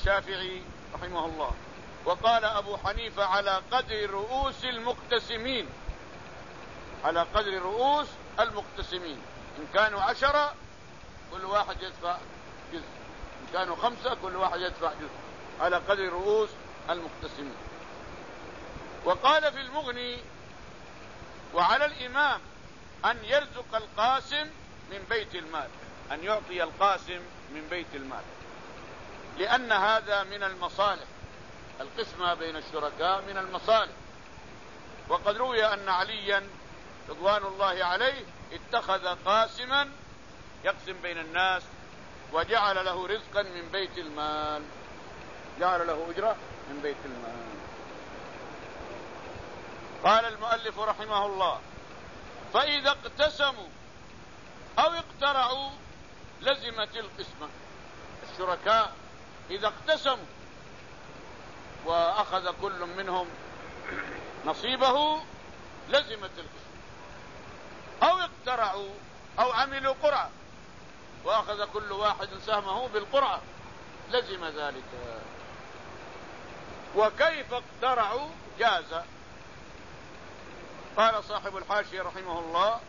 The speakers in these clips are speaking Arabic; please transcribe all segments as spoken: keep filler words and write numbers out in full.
الشافعي رحمه الله. وقال أبو حنيفة على قدر رؤوس المقتسمين، على قدر رؤوس المقتسمين، إن كانوا عشرة كل واحد يدفع جزء، إن كانوا خمسة كل واحد يدفع جزء، على قدر رؤوس المقتسمين. وقال في المغني: وعلى الإمام أن يرزق القاسم من بيت المال، أن يعطي القاسم من بيت المال، لأن هذا من المصالح، القسمة بين الشركاء من المصالح. وقد روي أن عليا رضوان الله عليه اتخذ قاسما يقسم بين الناس وجعل له رزقا من بيت المال، جعل له أجرة من بيت المال. قال المؤلف رحمه الله: فإذا اقتسموا أو اقترعوا لزمت القسمة. الشركاء إذا اقتسموا وأخذ كل منهم نصيبه لزمت القسمة، أو اقترعوا أو عملوا قرعة وأخذ كل واحد سهمه بالقرعة لزم ذلك. وكيف اقترعوا جاز. قال صاحب الحاشية رحمه الله: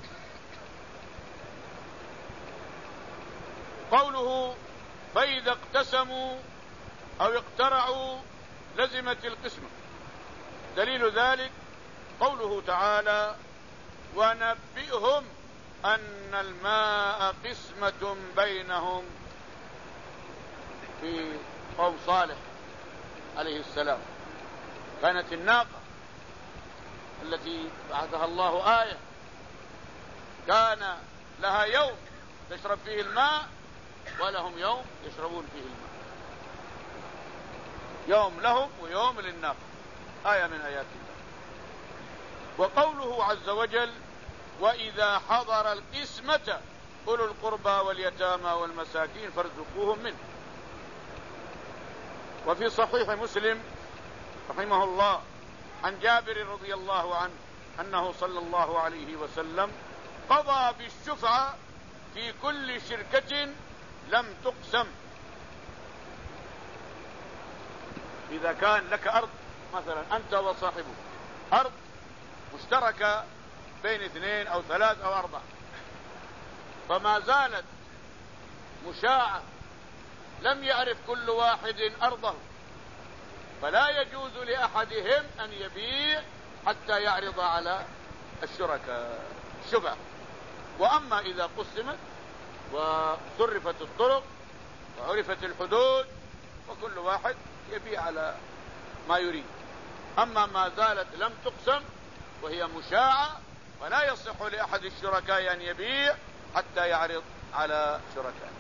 قوله فإذا اقتسموا أو اقترعوا لزمت القسمة، دليل ذلك قوله تعالى: ونبئهم أن الماء قسمة بينهم، في قوم صالح عليه السلام. كانت الناقة التي بعثها الله آية كان لها يوم تشرب فيه الماء ولهم يوم يشربون فيه الماء، يوم لهم ويوم للناقة، آية من آيات الله. وقوله عز وجل: وإذا حضر القسمة أولو القربى واليتامى والمساكين فارزقوهم منه. وفي صحيح مسلم رحمه الله عن جابر رضي الله عنه أنه صلى الله عليه وسلم قضى بالشفعة في كل شركة لم تقسم. إذا كان لك أرض مثلا أنت وصاحبه، أرض مشتركة بين اثنين أو ثلاث أو أربع، فما زالت مشاعة لم يعرف كل واحد أرضه، فلا يجوز لأحدهم أن يبيع حتى يعرض على الشركاء الشفعة. وأما إذا قسمت وصرفت الطرق وعرفت الحدود وكل واحد يبيع على ما يريد. أما ما زالت لم تقسم وهي مشاعة فلا يصح لأحد الشركاء أن يبيع حتى يعرض على شركائه،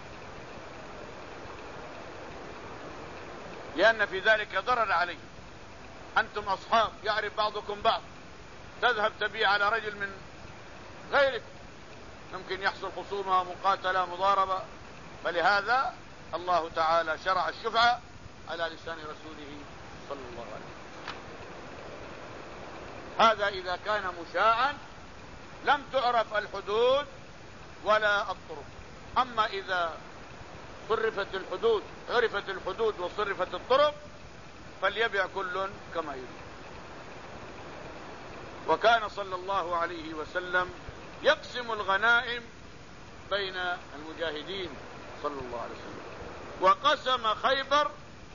لأن في ذلك ضرر عليه. أنتم أصحاب يعرف بعضكم بعض، تذهب تبيع على رجل من غيرك ممكن يحصل خصومة مقاتلة مضاربة، فلهذا الله تعالى شرع الشفعة على لسان رسوله صلى الله عليه وسلم. هذا إذا كان مشاعا لم تعرف الحدود ولا الطرق. أما إذا صرفت الحدود عرفت الحدود وصرفت الطرق فليبيع كل كما يريد. وكان صلى الله عليه وسلم يقسم الغنائم بين المجاهدين صلى الله عليه وسلم. وقسم خيبر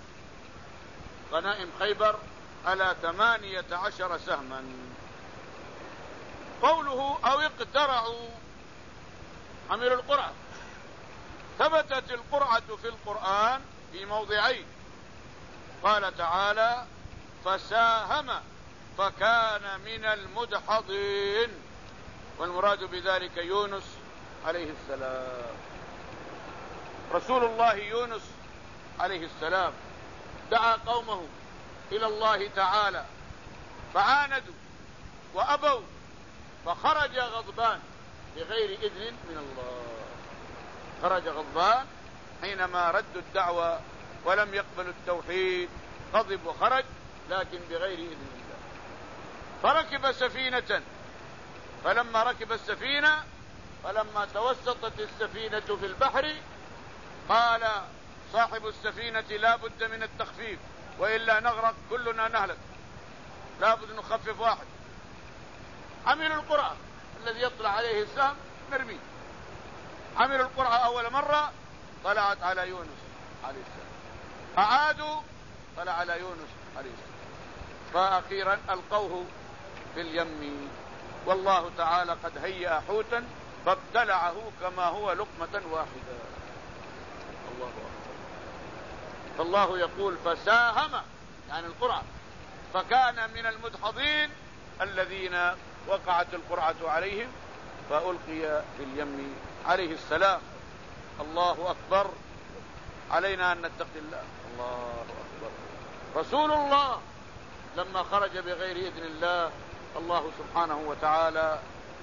غنائم خيبر على ثمانية عشر سهما. قوله أو اقترعوا عملوا القرعة، ثبتت القرعة في القرآن في موضعين. قال تعالى: فساهم فكان من المدحضين، والمراد بذلك يونس عليه السلام. رسول الله يونس عليه السلام دعا قومه إلى الله تعالى فعاندوا وأبوا، فخرج غضبان بغير إذن من الله. خرج غضبان حينما ردوا الدعوة ولم يقبلوا التوحيد، غضب وخرج لكن بغير إذن الله. فركب سفينة، فلما ركب السفينة فلما توسطت السفينة في البحر قال صاحب السفينة لا بد من التخفيف، وإلا نغرق كلنا نهلك، لا بد نخفف واحد. عمل القرعة، الذي يطلع عليه السهم نرميه. عمل القرعة أول مرة طلعت على يونس عليه السلام، أعادوا طلع على يونس عليه السلام، فأخيرا ألقوه في اليم، والله تعالى قد هيأ حوتا فابتلعه كما هو لقمة واحدة. الله أكبر. فالله يقول فساهم يعني القرعة، فكان من المدحضين الذين وقعت القرعة عليهم فألقي في اليم عليه السلام. الله أكبر. علينا أن نتقي الله. الله أكبر. رسول الله لما خرج بغير إذن الله الله سبحانه وتعالى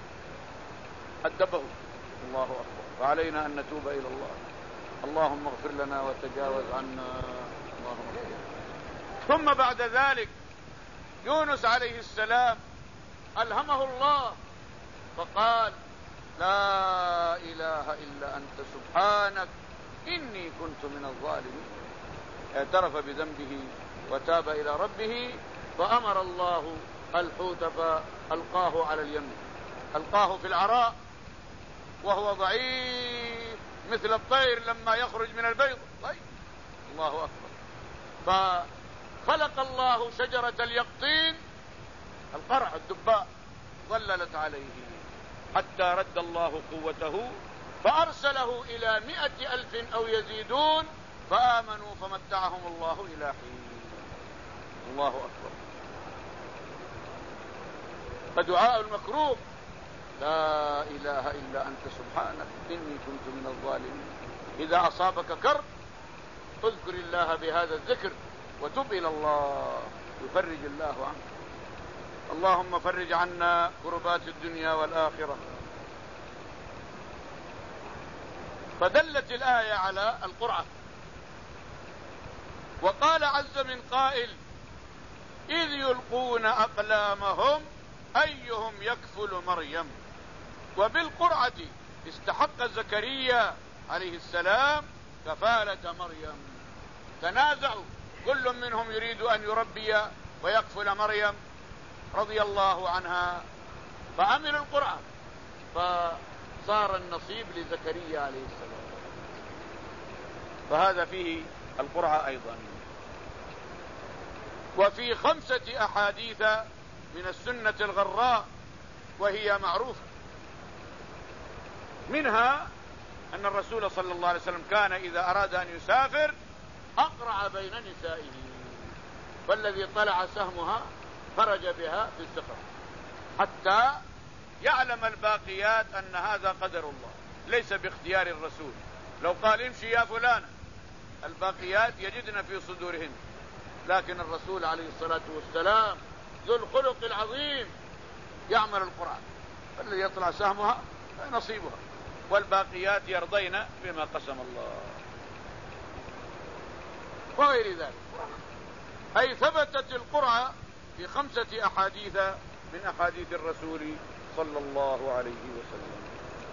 أدبه. الله أكبر. فعلينا أن نتوب إلى الله. اللهم اغفر لنا وتجاوز عنا. اللهم اغفر. ثم بعد ذلك يونس عليه السلام ألهمه الله فقال لا إله إلا أنت سبحانك إني كنت من الظالمين. اعترف بذنبه وتاب إلى ربه، فأمر الله الحوت فألقاه على اليم، ألقاه في العراء وهو ضعيف مثل الطير لما يخرج من البيض. طيب. الله أكبر. فخلق الله شجرة اليقطين القرع الدباء ظللت عليه حتى رد الله قوته فأرسله إلى مئة ألف أو يزيدون فآمنوا فمتعهم الله إلى حين. الله أكبر. فدعاء المكروب لا إله إلا أنت سبحانك إني كنت من الظالمين. إذا أصابك كرب اذكر الله بهذا الذكر وتب إلى الله يفرج الله عنك. اللهم فرج عنا كربات الدنيا والآخرة. فدلت الآية على القرعة. وقال عز من قائل إذ يلقون أقلامهم أيهم يكفل مريم. وبالقرعة استحق زكريا عليه السلام كفالة مريم. تنازعوا، كل منهم يريد أن يربي ويكفل مريم رضي الله عنها، فعملوا القرعة فصار النصيب لزكريا عليه السلام. فهذا فيه القرعة أيضا. وفي خمسة أحاديث من السنة الغراء وهي معروفة، منها أن الرسول صلى الله عليه وسلم كان إذا أراد أن يسافر أقرع بين نسائه، فالذي طلع سهمها خرج بها في السفر حتى يعلم الباقيات أن هذا قدر الله ليس باختيار الرسول. لو قال امشي يا فلان الباقيات يجدن في صدورهن، لكن الرسول عليه الصلاة والسلام ذو الخلق العظيم يعمل القرآن، فالذي يطلع سهمها نصيبها والباقيات يرضين بما قسم الله وغير ذلك. أي ثبتت القرعة في خمسة أحاديث من أحاديث الرسول صلى الله عليه وسلم.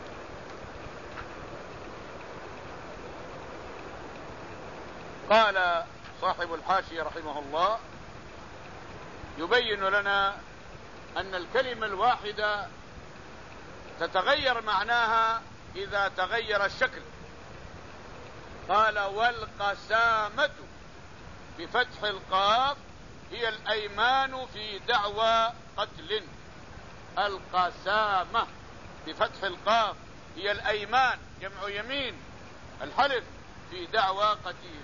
قال صاحب الحاشية رحمه الله يبين لنا أن الكلمة الواحدة تتغير معناها إذا تغير الشكل. قال والقسامة بفتح القاف هي الأيمان في دعوى قتل. القسامة بفتح القاف هي الأيمان جمع يمين، الحلف في دعوى قتيل.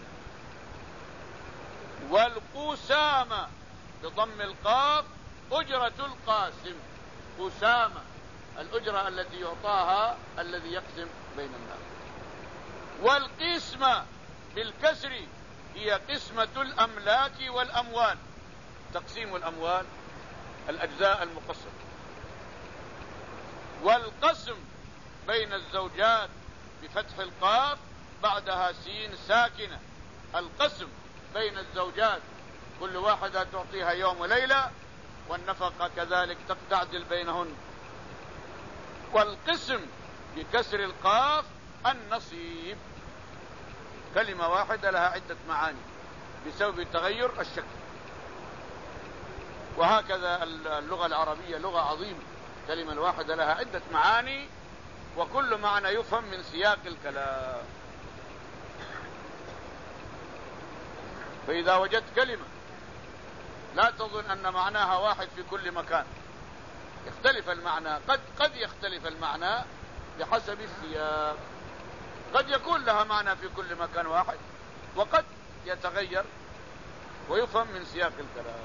والقسامة بضم القاف أجرة القاسم. قسامة الأجرة التي يعطاها الذي يقسم بين الناس. والقسمة بالكسر هي قسمة الأملاك والأموال، تقسيم الأموال الأجزاء المقسمة. والقسم بين الزوجات بفتح القاف بعدها سين ساكنة. القسم بين الزوجات كل واحدة تعطيها يوم وليلة، والنفقة كذلك تعدل بينهن. والقسم بكسر القاف النصيب. كلمة واحدة لها عدة معاني بسبب تغير الشكل. وهكذا اللغة العربية لغة عظيمة، الكلمة الواحدة لها عدة معاني، وكل معنى يفهم من سياق الكلام. فإذا وجدت كلمة لا تظن أن معناها واحد في كل مكان، يختلف المعنى، قد قد يختلف المعنى بحسب السياق، قد يكون لها معنى في كل مكان واحد، وقد يتغير ويفهم من سياق الكلام.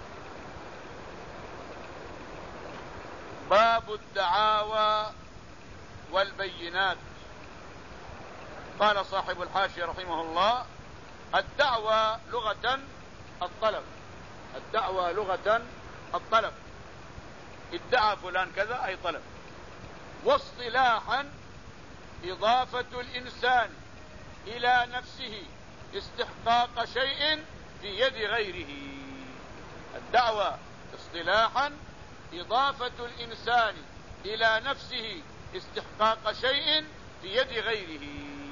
باب الدعاوى والبينات. قال صاحب الحاشية رحمه الله: الدعوى لغة الطلب، الدعوى لغة الطلب، ادعى فلان كذا أي طلب. واصطلاحا إضافة الإنسان إلى نفسه استحقاق شيء في يد غيره. الدعوى اصطلاحا إضافة الإنسان إلى نفسه استحقاق شيء في يد غيره.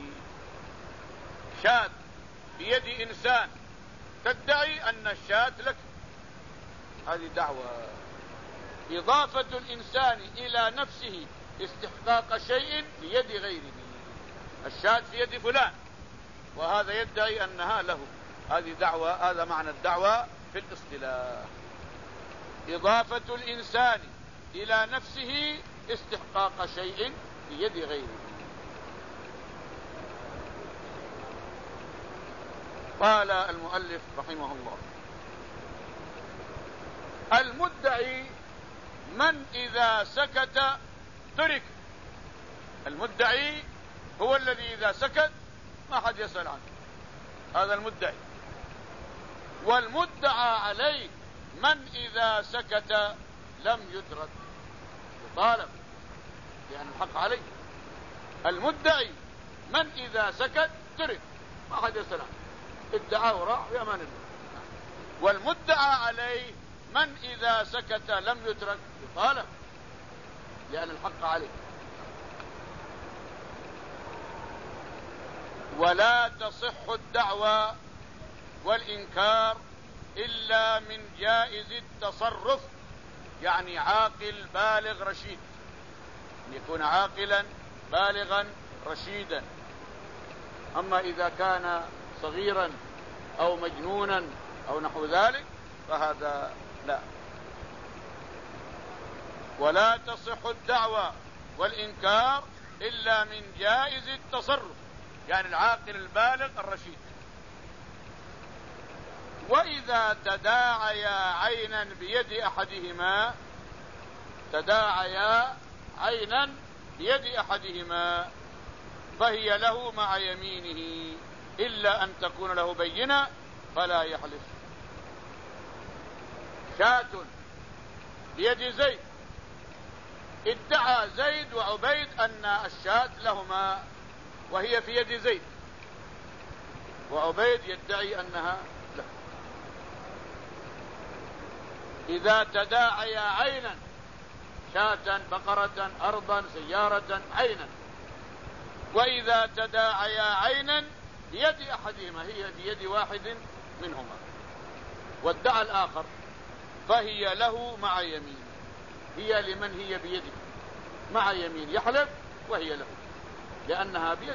شاة بيد إنسان تدعي أن الشاة لك، هذه دعوة. إضافة الإنسان إلى نفسه استحقاق شيء في يد غيره. الشاة في يد فلان وهذا يدعي أنها له، هذه دعوة. هذا معنى الدعوة في الاصطلاح: إضافة الإنسان إلى نفسه استحقاق شيء في يد غيره. قال المؤلف رحمه الله: المدعي من إذا سكت ترك. المدعي هو الذي إذا سكت ما حد يسأل عنه، هذا المدعي. والمدعى عليه من إذا سكت لم يدرك يطالب، يعني الحق عليه. المدعي من إذا سكت ترك، ما حد يسأل عنه، ادعاه وراح في أمان الله. والمدعى عليه من إذا سكت لم يترك يطالب، لأن الحق عليه. ولا تصح الدعوى والإنكار إلا من جائز التصرف، يعني عاقل بالغ رشيد، أن يكون عاقلا بالغا رشيدا. أما إذا كان صغيرا أو مجنونا أو نحو ذلك فهذا لا. ولا تصح الدعوى والإنكار إلا من جائز التصرف، يعني العاقل البالغ الرشيد. وإذا تداعيا عينا بيد أحدهما، تداعيا عينا بيد أحدهما فهي له مع يمينه إلا أن تكون له بينة فلا يحلف. شاة بيد زيد، ادعى زيد وعبيد أن الشاة لهما وهي في يد زيد، وعبيد يدعي أنها له. إذا تداعيا عينا، شاة بقرة أرضا سيارة عينا، وإذا تداعيا عينا بيد أحدهما، هي في يد واحد منهما، وادعى الآخر فهي له مع يمين. هي لمن هي بيده مع يمين، يحلف وهي له لأنها بيده،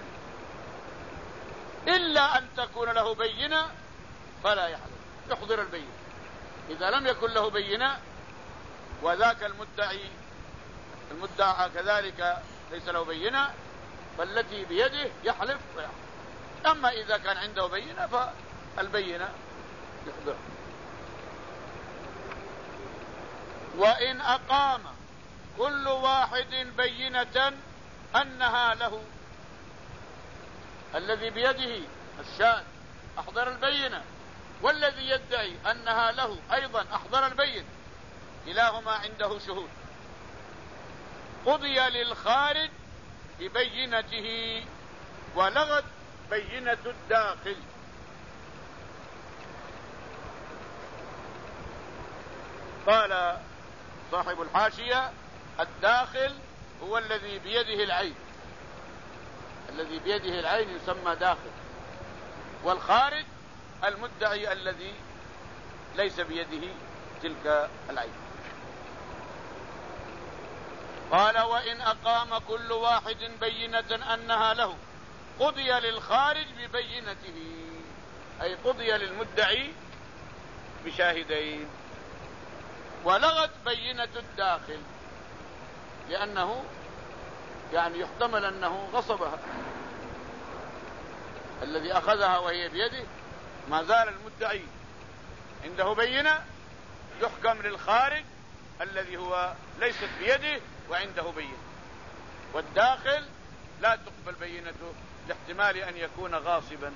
إلا أن تكون له بينة فلا يحلف، يحضر البينة. إذا لم يكن له بينة وذاك المدعي المدعى كذلك ليس له بينة فالتي بيده يحلف ويحلف. أما إذا كان عنده بينة فالبينة يحضر. وإن أقام كل واحد بينة أنها له، الذي بيده الشاة أحضر البينة، والذي يدعي أنها له أيضا أحضر البينة، كلاهما عنده شهود. قضي للخارج ببينته ولغت بينة الداخل. قال صاحب الحاشية: الداخل هو الذي بيده العين، الذي بيده العين يسمى داخل، والخارج المدعي الذي ليس بيده تلك العين. قال وإن أقام كل واحد بينة أنها له قضي للخارج ببينته، أي قضي للمدعي بشاهدين، ولغت بينة الداخل لأنه يعني يحتمل أنه غصبها، الذي أخذها وهي بيده ما زال المدعي عنده بينة، يحكم للخارج الذي هو ليست بيده وعنده بينة، والداخل لا تقبل بينته لاحتمال أن يكون غاصبا،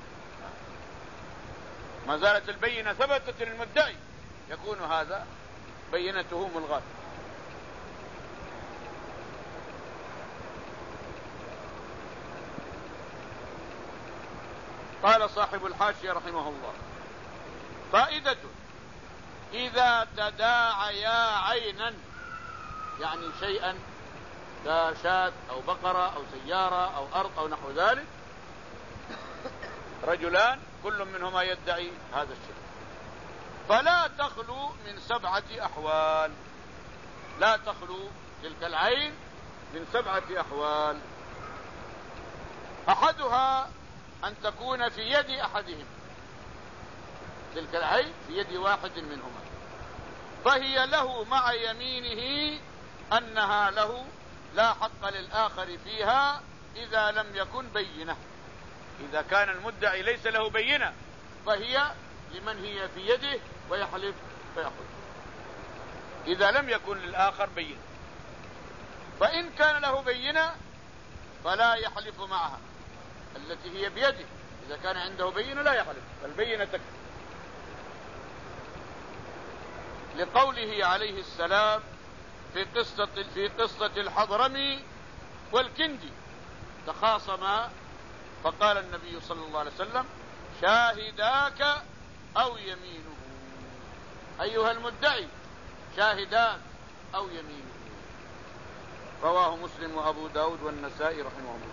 ما زالت البينة ثبتت للمدعي يكون هذا بينته ملغاة. قال صاحب الحاشية رحمه الله: فائدة: إذا تداعيا عينا، يعني شيئا كشاة أو بقرة أو سيارة أو أرض أو نحو ذلك، رجلان كل منهما يدعي هذا الشيء، فلا تخلو من سبعة أحوال، لا تخلو تلك العين من سبعة أحوال. أحدها أن تكون في يد أحدهم، تلك العين في يد واحد منهما، فهي له مع يمينه أنها له، لا حق للآخر فيها إذا لم يكن بينة. إذا كان المدعي ليس له بينة فهي لمن هي في يده ويحلف فيأخذ، إذا لم يكن للآخر بينة. فإن كان له بينة فلا يحلف معها التي هي بيده، إذا كان عنده بينة لا يحلف، فالبينة تكفي، لقوله عليه السلام في قصة في قصة الحضرمي والكندي تخاصما، فقال النبي صلى الله عليه وسلم: شاهداك أو يمينه، أيها المدعي شاهداك أو يمينه. رواه مسلم وأبو داود والنسائي رحمه الله.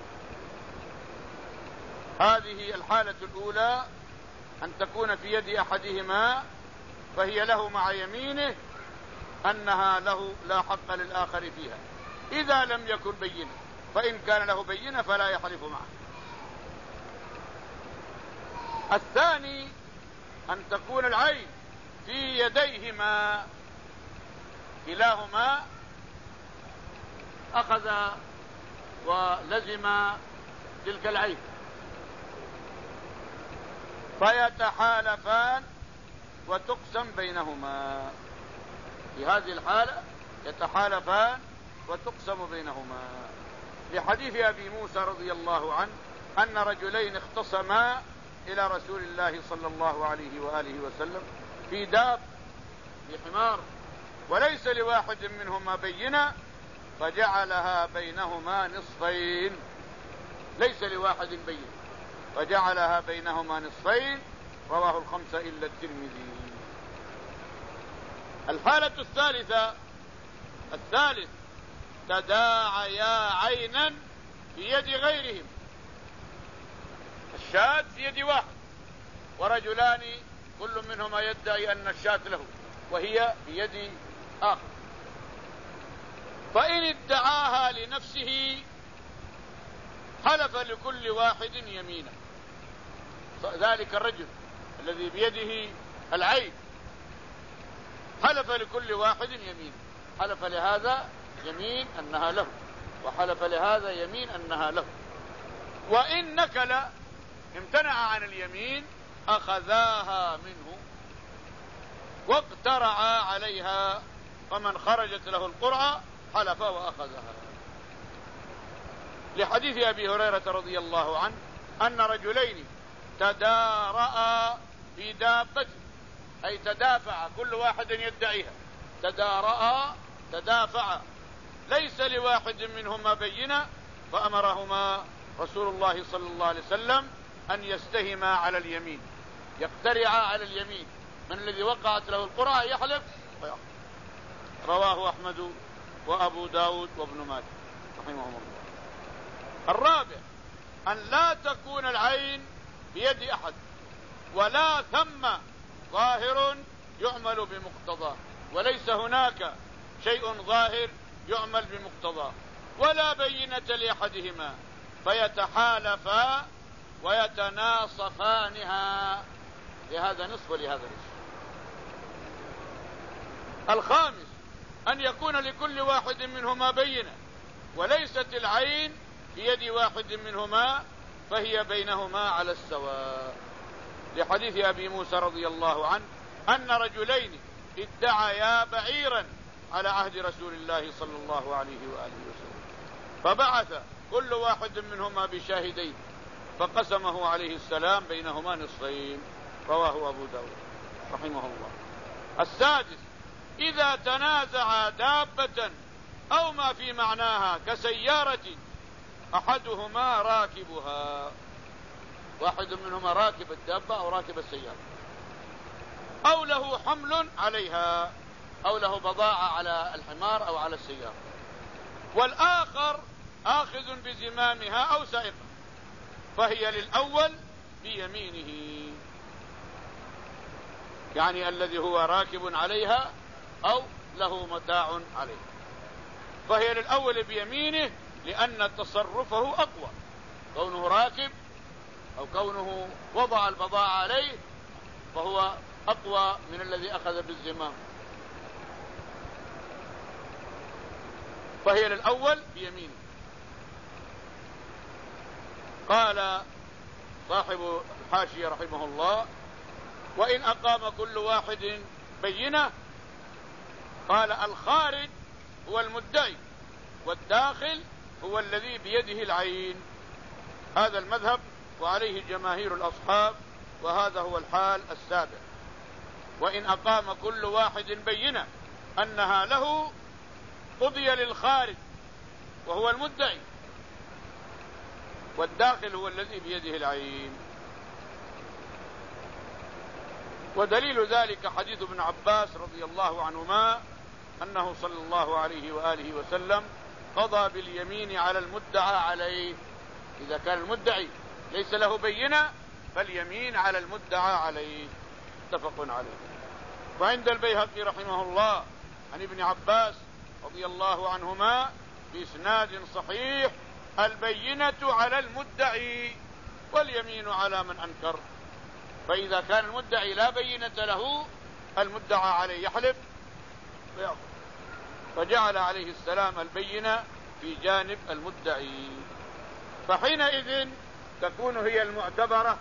هذه الحالة الأولى أن تكون في يد أحدهما فهي له مع يمينه أنها له، لا حق للآخر فيها إذا لم يكن بينة، فإن كان له بينة فلا يحلف معه. الثاني أن تكون العين في يديهما، كلاهما أخذ ولزم تلك العين، فيتحالفان وتقسم بينهما. في هذه الحالة يتحالفان وتقسم بينهما، لحديث أبي موسى رضي الله عنه أن رجلين اختصما إلى رسول الله صلى الله عليه وآله وسلم في داب، في حمار، وليس لواحد منهما بينة، فجعلها بينهما نصفين، ليس لواحد بينة فجعلها بينهما نصفين. رواه الخمسة إلا الترمذي. الحالة الثالثة الثالث تداعيا عينا في يد غيرهم، الشاة في يد واحد ورجلان كل منهما يدعي أن الشاة له وهي في يد آخر، فإن ادعاها لنفسه حلف لكل واحد يمينا. ذلك الرجل الذي بيده العين حلف لكل واحد يمين، حلف لهذا يمين أنها له، وحلف لهذا يمين أنها له، وإن نكل امتنع عن اليمين أخذاها منه واقترعا عليها، فمن خرجت له القرعة حلف وأخذها، لحديث أبي هريرة رضي الله عنه أن رجلين تدارأ في دابته، أي تدافع، كل واحد يدعيها، تدارأ تدافع، ليس لواحد منهما بينة، فأمرهما رسول الله صلى الله عليه وسلم أن يستهما على اليمين، يقترعا على اليمين، من الذي وقعت له القرعة يحلف ويأخذ. رواه أحمد وأبو داود وابن ماجه رحمهم الله. الرابع أن لا تكون العين بيد أحد، ولا ثم ظاهر يعمل بمقتضاه، وليس هناك شيء ظاهر يعمل بمقتضاه، ولا بينة لأحدهما، فيتحالفا ويتناصفانها، لهذا نصف ولهذا نصف. الخامس أن يكون لكل واحد منهما بينة، وليست العين في يد واحد منهما، فهي بينهما على السواء، لحديث أبي موسى رضي الله عنه أن رجلين ادعيا بعيرا على عهد رسول الله صلى الله عليه وآله وسلم، فبعث كل واحد منهما بشاهدين، فقسمه عليه السلام بينهما نصفين، رواه أبو داود رحمه الله. السادس إذا تنازع دابة أو ما في معناها كسيارة أحدهما راكبها، واحد منهما راكب الدابة أو راكب السيارة، أو له حمل عليها، أو له بضاعة على الحمار أو على السيارة، والآخر آخذ بزمامها أو سائقها، فهي للأول بيمينه، يعني الذي هو راكب عليها أو له متاع عليه، فهي للأول بيمينه، لأن تصرفه أقوى، كونه راكب أو كونه وضع البضاعة عليه فهو أقوى من الذي أخذ بالزمام، فهي للأول بيمينه. قال صاحب الحاشية رحمه الله: وإن أقام كل واحد بينة، قال الخارج هو المدعي، والداخل هو الذي بيده العين. هذا المذهب وعليه جماهير الأصحاب، وهذا هو الحال السابع. وإن أقام كل واحد بينة أنها له، قضي للخارج وهو المدعي، والداخل هو الذي بيده العين. ودليل ذلك حديث ابن عباس رضي الله عنهما أنه صلى الله عليه وآله وسلم قضى باليمين على المدعى عليه، إذا كان المدعي ليس له بينة فاليمين على المدعى عليه، متفق عليه. وعند البيهقي رحمه الله عن ابن عباس رضي الله عنهما بإسناد صحيح: البينة على المدعي واليمين على من أنكر. فإذا كان المدعي لا بينة له، المدعى عليه يحلف ويأخذ، فجعل عليه السلام البينة في جانب المدعي، فحينئذ تكون هي المعتبرة.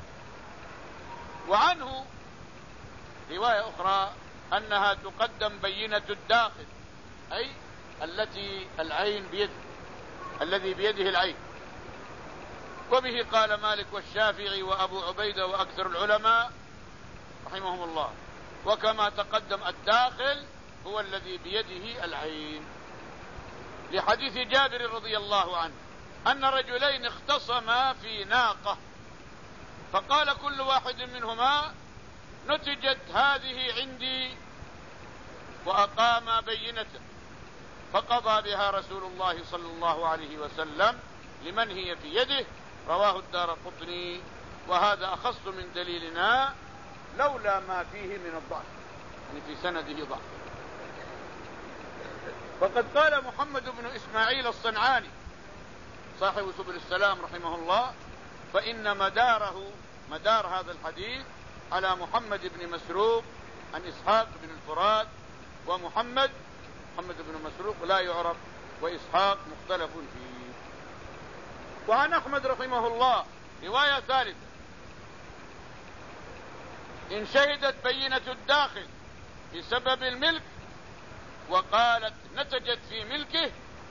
وعنه رواية أخرى أنها تقدم بينة الداخل، أي التي العين بيده، الذي بيده العين. وبه قال مالك والشافعي وأبو عبيدة وأكثر العلماء رحمهم الله. وكما تقدم الداخل هو الذي بيده العين، لحديث جابر رضي الله عنه أن رجلين اختصما في ناقة، فقال كل واحد منهما: نتجت هذه عندي، وأقام بينة، فقضى بها رسول الله صلى الله عليه وسلم لمن هي في يده. رواه الدارقطني، وهذا أخص من دليلنا لولا ما فيه من الضعف، يعني في سنده ضعف. فقد قال محمد بن إسماعيل الصنعاني صاحب سبل السلام رحمه الله: فإن مداره مدار هذا الحديث على محمد بن مسروق عن إسحاق بن الفرات، ومحمد محمد بن مسروق لا يعرف، وإسحاق مختلف فيه. وعن أحمد رحمه الله رواية ثالثة: إن شهدت بينة الداخل بسبب الملك وقالت نتجت في ملكه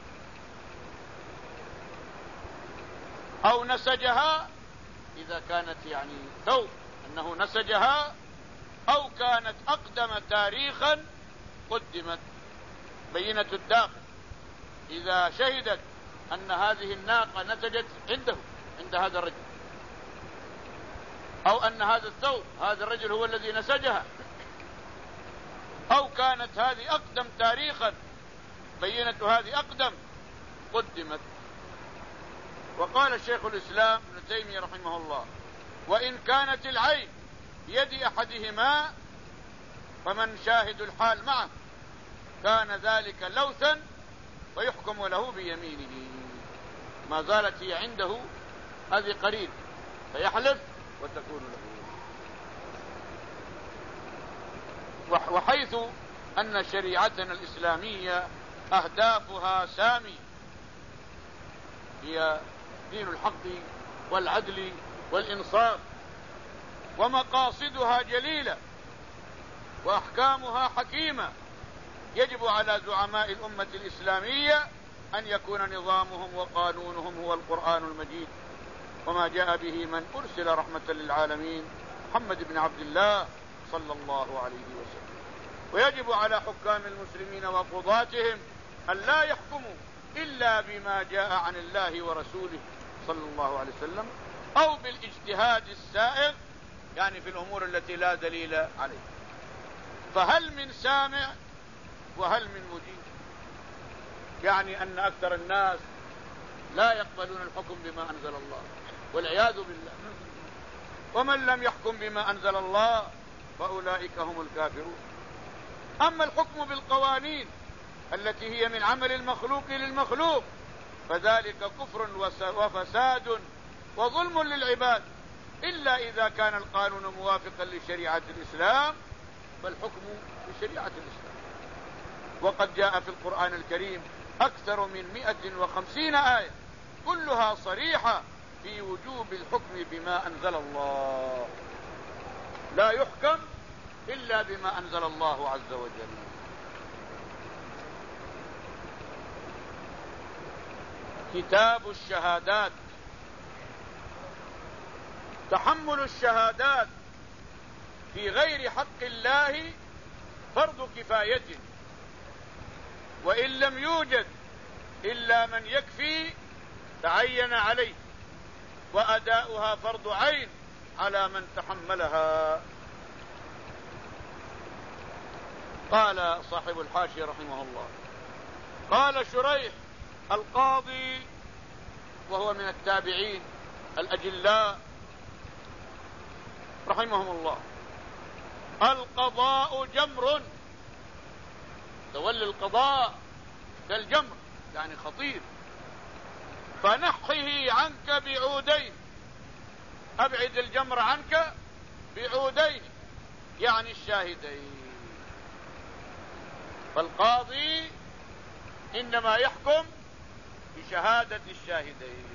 أو نسجها، إذا كانت يعني ثوب أنه نسجها، أو كانت أقدم تاريخا قدمت. بينة الداخل إذا شهدت أن هذه الناقة نتجت عنده، عند هذا الرجل، أو أن هذا الثوب هذا الرجل هو الذي نسجها، أو كانت هذه أقدم تاريخا، بينة هذه أقدم، قدمت. وقال الشيخ الإسلام ابن تيمية رحمه الله: وإن كانت العين بيد أحدهما فمن شاهد الحال معه كان ذلك لوثا ويحكم له بيمينه. ما زالت هي عنده هذه قريب فيحلف وتكون له. وحيث أن شريعتنا الإسلامية أهدافها سامية، هي دين الحق والعدل والإنصاف، ومقاصدها جليلة وأحكامها حكيمة، يجب على زعماء الأمة الإسلامية أن يكون نظامهم وقانونهم هو القرآن المجيد وما جاء به من أرسل رحمة للعالمين محمد بن عبد الله صلى الله عليه وسلم. ويجب على حكام المسلمين وقضاتهم أن لا يحكموا إلا بما جاء عن الله ورسوله صلى الله عليه وسلم أو بالاجتهاد السائغ، يعني في الأمور التي لا دليل عليها. فهل من سامع وهل من مجيب؟ يعني أن أكثر الناس لا يقبلون الحكم بما أنزل الله والعياذ بالله، ومن لم يحكم بما أنزل الله فأولئك هم الكافرون. أما الحكم بالقوانين التي هي من عمل المخلوق للمخلوق فذلك كفر وفساد وظلم للعباد، إلا إذا كان القانون موافقا لشريعة الإسلام فالحكم بشريعة الإسلام. وقد جاء في القرآن الكريم أكثر من مئة وخمسين آية كلها صريحة في وجوب الحكم بما أنزل الله، لا يحكم إلا بما أنزل الله عز وجل. كتاب الشهادات. تحمل الشهادات في غير حق الله فرض كفاية، وإن لم يوجد إلا من يكفي تعين عليه، وأداؤها فرض عين على من تحملها. قال صاحب الحاشية رحمه الله: قال شريح القاضي وهو من التابعين الأجلاء رحمهم الله: القضاء جمر. تولي القضاء كالجمر يعني خطير، فنحه عنك بعودين، أبعد الجمر عنك بعودين يعني الشاهدين. فالقاضي إنما يحكم بشهادة الشاهدين،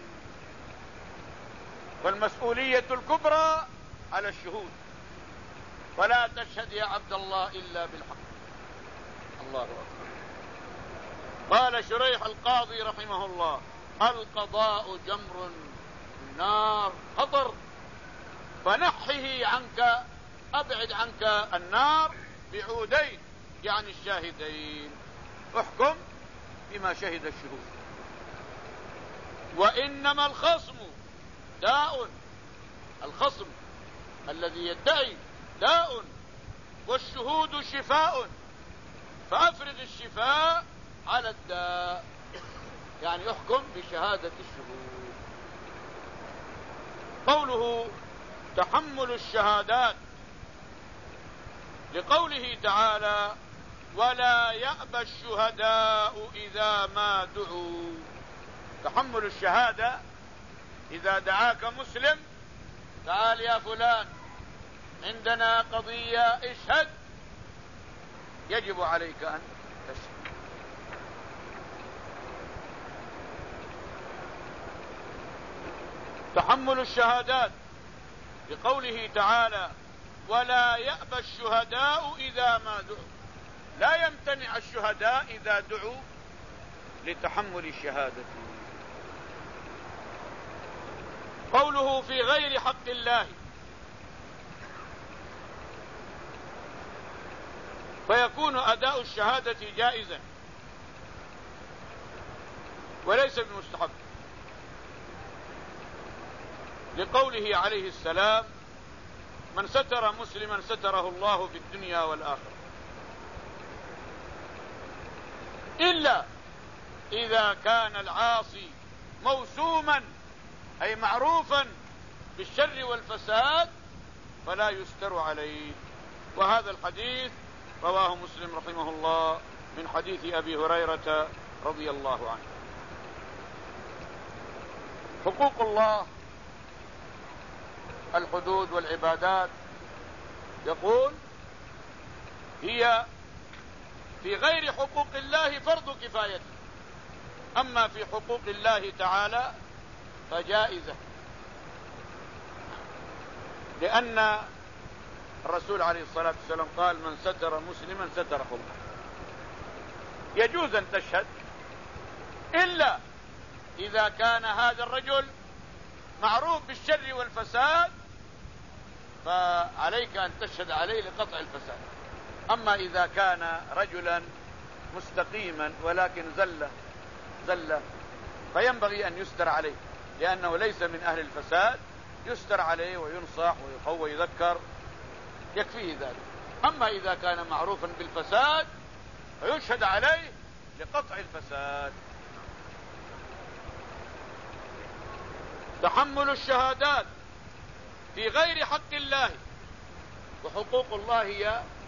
والمسؤولية الكبرى على الشهود، فلا تشهد يا عبد الله إلا بالحق. الله أكبر. قال شريح القاضي رحمه الله: القضاء جمر النار خطر، فنحه عنك، أبعد عنك النار بعودين يعني الشاهدين، احكم بما شهد الشهود. وإنما الخصم داء، الخصم الذي يدعي داء، والشهود شفاء، فأفرض الشفاء على الداء، يعني احكم بشهادة الشهود. قوله تحمل الشهادات لقوله تعالى: ولا يأبى الشهداء إذا ما دعوا. تحمل الشهادة إذا دعاك مسلم: تعال يا فلان عندنا قضية اشهد، يجب عليك أن تشهد. تحمل الشهادات لقوله تعالى: ولا يأبى الشهداء إذا ما دعوا. لا يمتنع الشهداء إذا دعوا لتحمل الشهادة. قوله في غير حق الله، فيكون أداء الشهادة جائزا وليس بمستحب، لقوله عليه السلام: من ستر مسلما ستره الله في الدنيا والآخرة، إلا إذا كان العاصي موسوما أي معروفا بالشر والفساد فلا يستر عليه. وهذا الحديث رواه مسلم رحمه الله من حديث أبي هريرة رضي الله عنه. حقوق الله الحدود والعبادات يقول هي في غير حقوق الله فرض كفاية، أما في حقوق الله تعالى فجائزة، لأن الرسول عليه الصلاة والسلام قال من ستر مسلما ستره الله. يجوز أن تشهد إلا إذا كان هذا الرجل معروف بالشر والفساد فعليك أن تشهد عليه لقطع الفساد. أما إذا كان رجلا مستقيما ولكن زلة زلة فينبغي أن يستر عليه، لأنه ليس من أهل الفساد، يستر عليه وينصح ويخو ويذكر يكفيه ذلك. أما إذا كان معروفا بالفساد فيشهد عليه لقطع الفساد. تحمل الشهادات في غير حق الله، وحقوق الله هي